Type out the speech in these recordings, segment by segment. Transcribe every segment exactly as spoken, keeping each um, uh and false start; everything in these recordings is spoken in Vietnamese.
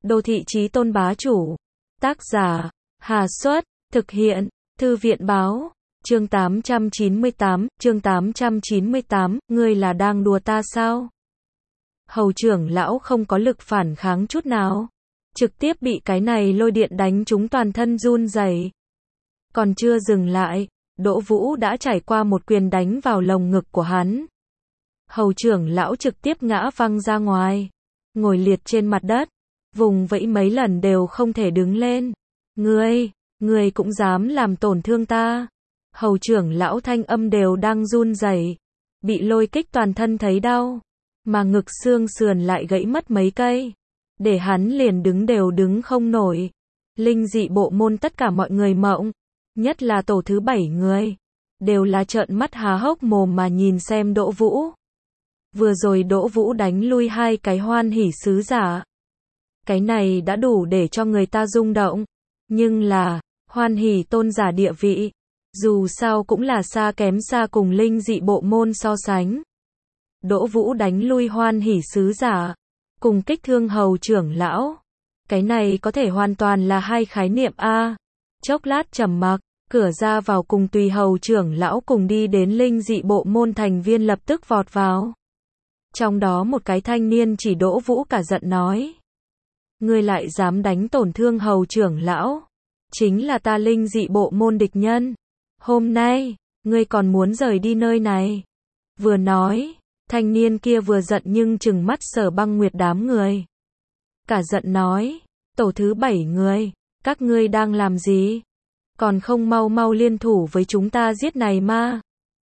Đô thị chí tôn bá chủ. Tác giả, Hà Xuất, thực hiện, Thư viện báo. Chương tám trăm chín mươi tám, chương tám trăm chín mươi tám, ngươi là đang đùa ta sao? Hầu trưởng lão không có lực phản kháng chút nào. Trực tiếp bị cái này lôi điện đánh trúng toàn thân run rẩy. Còn chưa dừng lại, Đỗ Vũ đã trải qua một quyền đánh vào lồng ngực của hắn. Hầu trưởng lão trực tiếp ngã văng ra ngoài, ngồi liệt trên mặt đất, vùng vẫy mấy lần đều không thể đứng lên. Ngươi, ngươi cũng dám làm tổn thương ta. Hầu trưởng lão thanh âm đều đang run rẩy, bị lôi kích toàn thân thấy đau, mà ngực xương sườn lại gãy mất mấy cây, để hắn liền đứng đều đứng không nổi. Linh dị bộ môn tất cả mọi người mộng, nhất là tổ thứ bảy người, đều là trợn mắt há hốc mồm mà nhìn xem Đỗ Vũ. Vừa rồi Đỗ Vũ đánh lui hai cái hoan hỉ sứ giả. Cái này đã đủ để cho người ta rung động, nhưng là, hoan hỉ tôn giả địa vị, dù sao cũng là xa kém xa cùng linh dị bộ môn so sánh. Đỗ Vũ đánh lui hoan hỉ sứ giả, cùng kích thương hầu trưởng lão. Cái này có thể hoàn toàn là hai khái niệm A. Chốc lát trầm mặc, cửa ra vào cùng tùy hầu trưởng lão cùng đi đến linh dị bộ môn thành viên lập tức vọt vào. Trong đó một cái thanh niên chỉ Đỗ Vũ cả giận nói. Ngươi lại dám đánh tổn thương hầu trưởng lão. Chính là ta linh dị bộ môn địch nhân. Hôm nay, ngươi còn muốn rời đi nơi này. Vừa nói, thanh niên kia vừa giận nhưng trừng mắt Sở Băng Nguyệt đám người. Cả giận nói, tổ thứ bảy người, các ngươi đang làm gì? Còn không mau mau liên thủ với chúng ta giết này ma.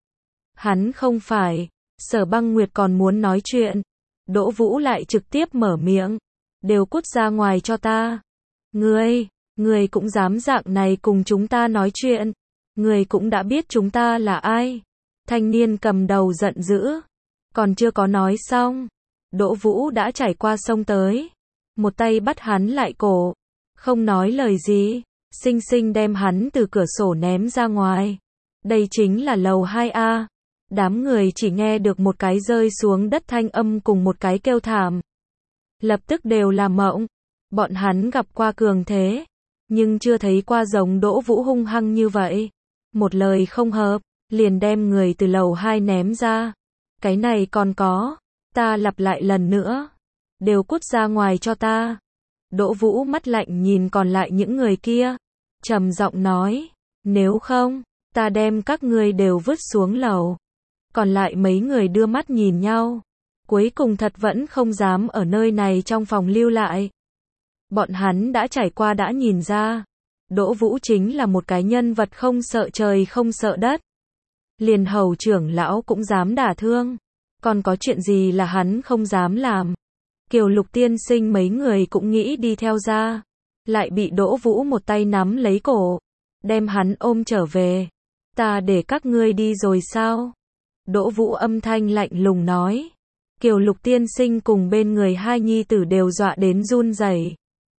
Hắn không phải, Sở Băng Nguyệt còn muốn nói chuyện. Đỗ Vũ lại trực tiếp mở miệng. Đều cút ra ngoài cho ta. Ngươi, ngươi cũng dám dạng này cùng chúng ta nói chuyện. Ngươi cũng đã biết chúng ta là ai. Thanh niên cầm đầu giận dữ. Còn chưa có nói xong. Đỗ Vũ đã trải qua sông tới. Một tay bắt hắn lại cổ. Không nói lời gì. Xinh xinh đem hắn từ cửa sổ ném ra ngoài. Đây chính là lầu hai A. Đám người chỉ nghe được một cái rơi xuống đất thanh âm cùng một cái kêu thảm. Lập tức đều là mộng. Bọn hắn gặp qua cường thế, nhưng chưa thấy qua giống Đỗ Vũ hung hăng như vậy. Một lời không hợp, liền đem người từ lầu hai ném ra. Cái này còn có, ta lặp lại lần nữa. Đều cút ra ngoài cho ta. Đỗ Vũ mắt lạnh nhìn còn lại những người kia. Trầm giọng nói, nếu không, ta đem các ngươi đều vứt xuống lầu. Còn lại mấy người đưa mắt nhìn nhau. Cuối cùng thật vẫn không dám ở nơi này trong phòng lưu lại. Bọn hắn đã trải qua đã nhìn ra. Đỗ Vũ chính là một cái nhân vật không sợ trời không sợ đất. Liền hầu trưởng lão cũng dám đả thương. Còn có chuyện gì là hắn không dám làm. Kiều Lục tiên sinh mấy người cũng nghĩ đi theo ra. Lại bị Đỗ Vũ một tay nắm lấy cổ. Đem hắn ôm trở về. Ta để các ngươi đi rồi sao? Đỗ Vũ âm thanh lạnh lùng nói. Kiều Lục tiên sinh cùng bên người hai nhi tử đều dọa đến run rẩy.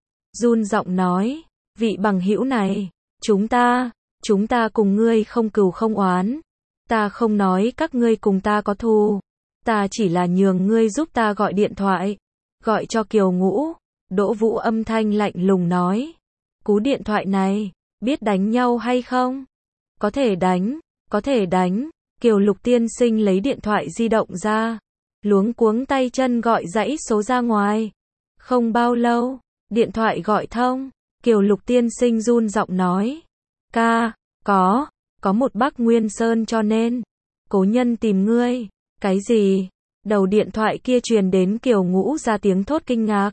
Run giọng nói, vị bằng hữu này, chúng ta, chúng ta cùng ngươi không cừu không oán. Ta không nói các ngươi cùng ta có thù. Ta chỉ là nhường ngươi giúp ta gọi điện thoại. Gọi cho Kiều Ngũ. Đỗ Vũ âm thanh lạnh lùng nói. Cú điện thoại này, biết đánh nhau hay không? Có thể đánh, có thể đánh. Kiều Lục tiên sinh lấy điện thoại di động ra. Luống cuống tay chân gọi dãy số ra ngoài. Không bao lâu, điện thoại gọi thông. Kiều Lục tiên sinh run giọng nói. Ca, có, có một Bắc Nguyên Sơn cho nên. Cố nhân tìm ngươi. Cái gì? Đầu điện thoại kia truyền đến Kiều Ngũ ra tiếng thốt kinh ngạc.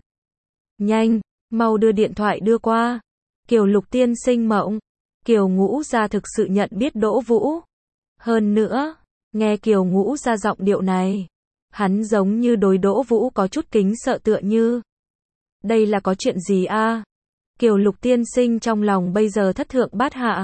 Nhanh, mau đưa điện thoại đưa qua. Kiều Lục tiên sinh mộng. Kiều Ngũ ra thực sự nhận biết Đỗ Vũ. Hơn nữa, nghe Kiều Ngũ ra giọng điệu này. Hắn giống như đối Đỗ Vũ có chút kính sợ tựa như. Đây là có chuyện gì a? Kiều Lục tiên sinh trong lòng bây giờ thất thượng bát hạ.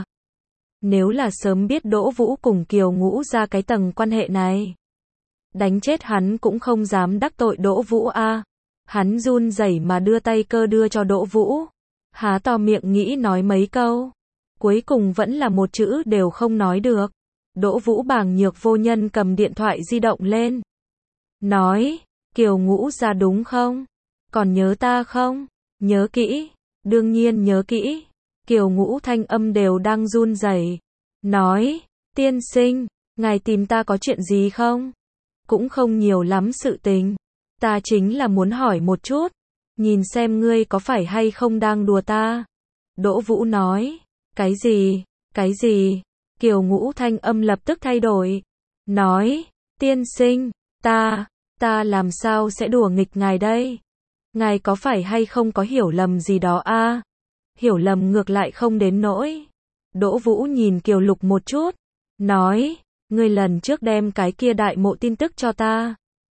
Nếu là sớm biết Đỗ Vũ cùng Kiều Ngũ ra cái tầng quan hệ này. Đánh chết hắn cũng không dám đắc tội Đỗ Vũ a. Hắn run rẩy mà đưa tay cơ đưa cho Đỗ Vũ. Há to miệng nghĩ nói mấy câu. Cuối cùng vẫn là một chữ đều không nói được. Đỗ Vũ bàng nhược vô nhân cầm điện thoại di động lên. Nói, Kiều Ngũ ra đúng không? Còn nhớ ta không? Nhớ kỹ, đương nhiên nhớ kỹ. Kiều Ngũ thanh âm đều đang run rẩy, nói, tiên sinh, ngài tìm ta có chuyện gì không? Cũng không nhiều lắm sự tình. Ta chính là muốn hỏi một chút, nhìn xem ngươi có phải hay không đang đùa ta. Đỗ Vũ nói, cái gì, cái gì? Kiều Ngũ thanh âm lập tức thay đổi, nói, tiên sinh, ta, ta làm sao sẽ đùa nghịch ngài đây? Ngài có phải hay không có hiểu lầm gì đó a? À? Hiểu lầm ngược lại không đến nỗi. Đỗ Vũ nhìn Kiều Lục một chút, nói, ngươi lần trước đem cái kia đại mộ tin tức cho ta,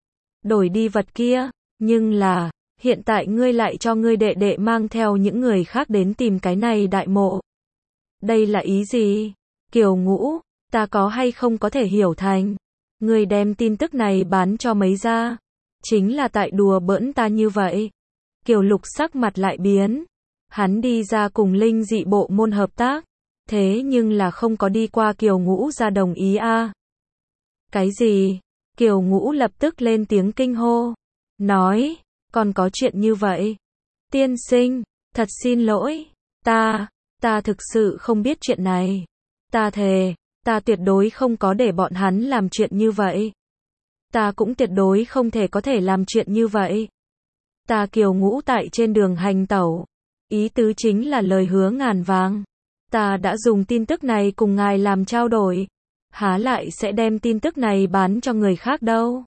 đổi đi vật kia, nhưng là, hiện tại ngươi lại cho ngươi đệ đệ mang theo những người khác đến tìm cái này đại mộ. Đây là ý gì? Kiều Ngũ, ta có hay không có thể hiểu thành, ngươi đem tin tức này bán cho mấy gia, chính là tại đùa bỡn ta như vậy. Kiều Lục sắc mặt lại biến, hắn đi ra cùng linh dị bộ môn hợp tác, thế nhưng là không có đi qua Kiều Ngũ ra đồng ý a. À? Cái gì? Kiều Ngũ lập tức lên tiếng kinh hô, nói, còn có chuyện như vậy? Tiên sinh, thật xin lỗi, ta, ta thực sự không biết chuyện này. Ta thề, ta tuyệt đối không có để bọn hắn làm chuyện như vậy. Ta cũng tuyệt đối không thể có thể làm chuyện như vậy. Ta Kiều Ngũ tại trên đường hành tẩu, ý tứ chính là lời hứa ngàn vàng. Ta đã dùng tin tức này cùng ngài làm trao đổi, há lại sẽ đem tin tức này bán cho người khác đâu.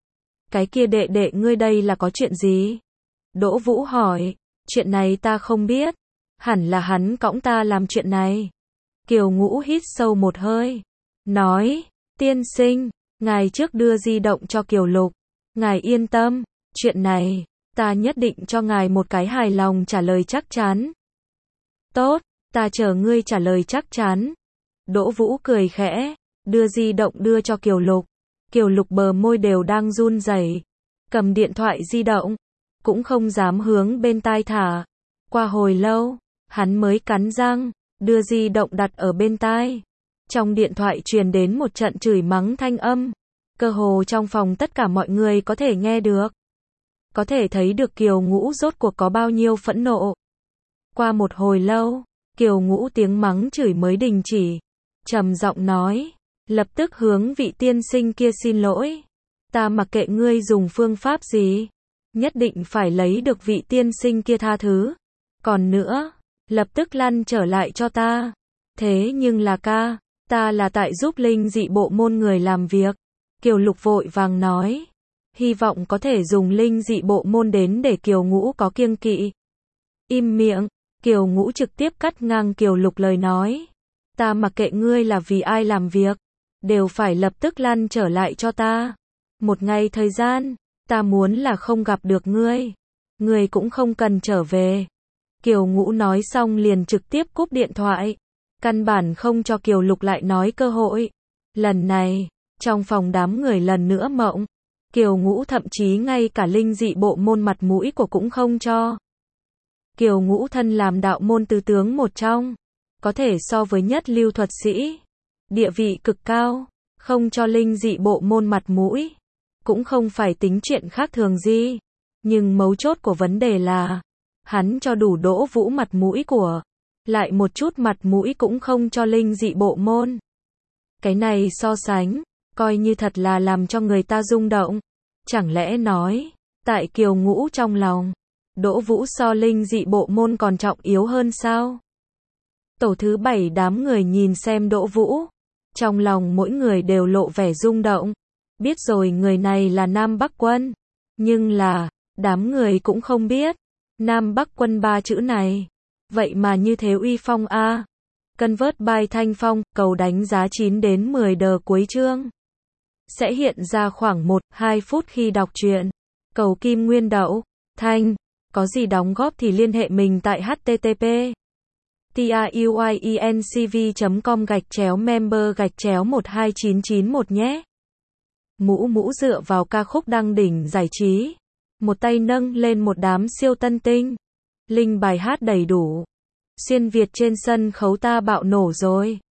Cái kia đệ đệ ngươi đây là có chuyện gì? Đỗ Vũ hỏi, chuyện này ta không biết, hẳn là hắn cõng ta làm chuyện này. Kiều Ngũ hít sâu một hơi, nói, tiên sinh, ngài trước đưa di động cho Kiều Lục, ngài yên tâm, chuyện này, ta nhất định cho ngài một cái hài lòng trả lời chắc chắn. Tốt, ta chờ ngươi trả lời chắc chắn. Đỗ Vũ cười khẽ, đưa di động đưa cho Kiều Lục. Kiều Lục bờ môi đều đang run rẩy, cầm điện thoại di động, cũng không dám hướng bên tai thả. Qua hồi lâu, hắn mới cắn răng, đưa di động đặt ở bên tai. Trong điện thoại truyền đến một trận chửi mắng thanh âm, cơ hồ trong phòng tất cả mọi người có thể nghe được. Có thể thấy được Kiều Ngũ rốt cuộc có bao nhiêu phẫn nộ. Qua một hồi lâu, Kiều Ngũ tiếng mắng chửi mới đình chỉ, trầm giọng nói, lập tức hướng vị tiên sinh kia xin lỗi. Ta mặc kệ ngươi dùng phương pháp gì, nhất định phải lấy được vị tiên sinh kia tha thứ. Còn nữa, lập tức lăn trở lại cho ta. Thế nhưng là ca, ta là tại giúp linh dị bộ môn người làm việc. Kiều Lục vội vàng nói, hy vọng có thể dùng linh dị bộ môn đến để Kiều Ngũ có kiêng kỵ. Im miệng, Kiều Ngũ trực tiếp cắt ngang Kiều Lục lời nói. Ta mặc kệ ngươi là vì ai làm việc, đều phải lập tức lăn trở lại cho ta. Một ngày thời gian, ta muốn là không gặp được ngươi, ngươi cũng không cần trở về. Kiều Ngũ nói xong liền trực tiếp cúp điện thoại, căn bản không cho Kiều Lục lại nói cơ hội. Lần này, trong phòng đám người lần nữa mộng, Kiều Ngũ thậm chí ngay cả linh dị bộ môn mặt mũi của cũng không cho. Kiều Ngũ thân làm đạo môn tứ tướng một trong, có thể so với nhất lưu thuật sĩ, địa vị cực cao, không cho linh dị bộ môn mặt mũi, cũng không phải tính chuyện khác thường gì. Nhưng mấu chốt của vấn đề là, hắn cho đủ Đỗ Vũ mặt mũi của, lại một chút mặt mũi cũng không cho linh dị bộ môn. Cái này so sánh, coi như thật là làm cho người ta rung động. Chẳng lẽ nói, tại Kiều Ngũ trong lòng, Đỗ Vũ so linh dị bộ môn còn trọng yếu hơn sao? Tổ thứ bảy đám người nhìn xem Đỗ Vũ, trong lòng mỗi người đều lộ vẻ rung động. Biết rồi người này là Nam Bắc Quân, nhưng là, đám người cũng không biết, Nam Bắc Quân ba chữ này, vậy mà như thế uy phong a. À. Convert by Thanh Phong, cầu đánh giá chín đến mười đờ cuối chương. Sẽ hiện ra khoảng một đến hai phút khi đọc truyện. Cầu Kim Nguyên Đậu, Thanh, có gì đóng góp thì liên hệ mình tại http truyencv chấm com gạch chéo member gạch chéo một hai chín chín một nhé. Mũ Mũ dựa vào ca khúc đăng đỉnh giải trí, một tay nâng lên một đám siêu tân tinh. Linh bài hát đầy đủ. Xuyên Việt trên sân khấu ta bạo nổ rồi.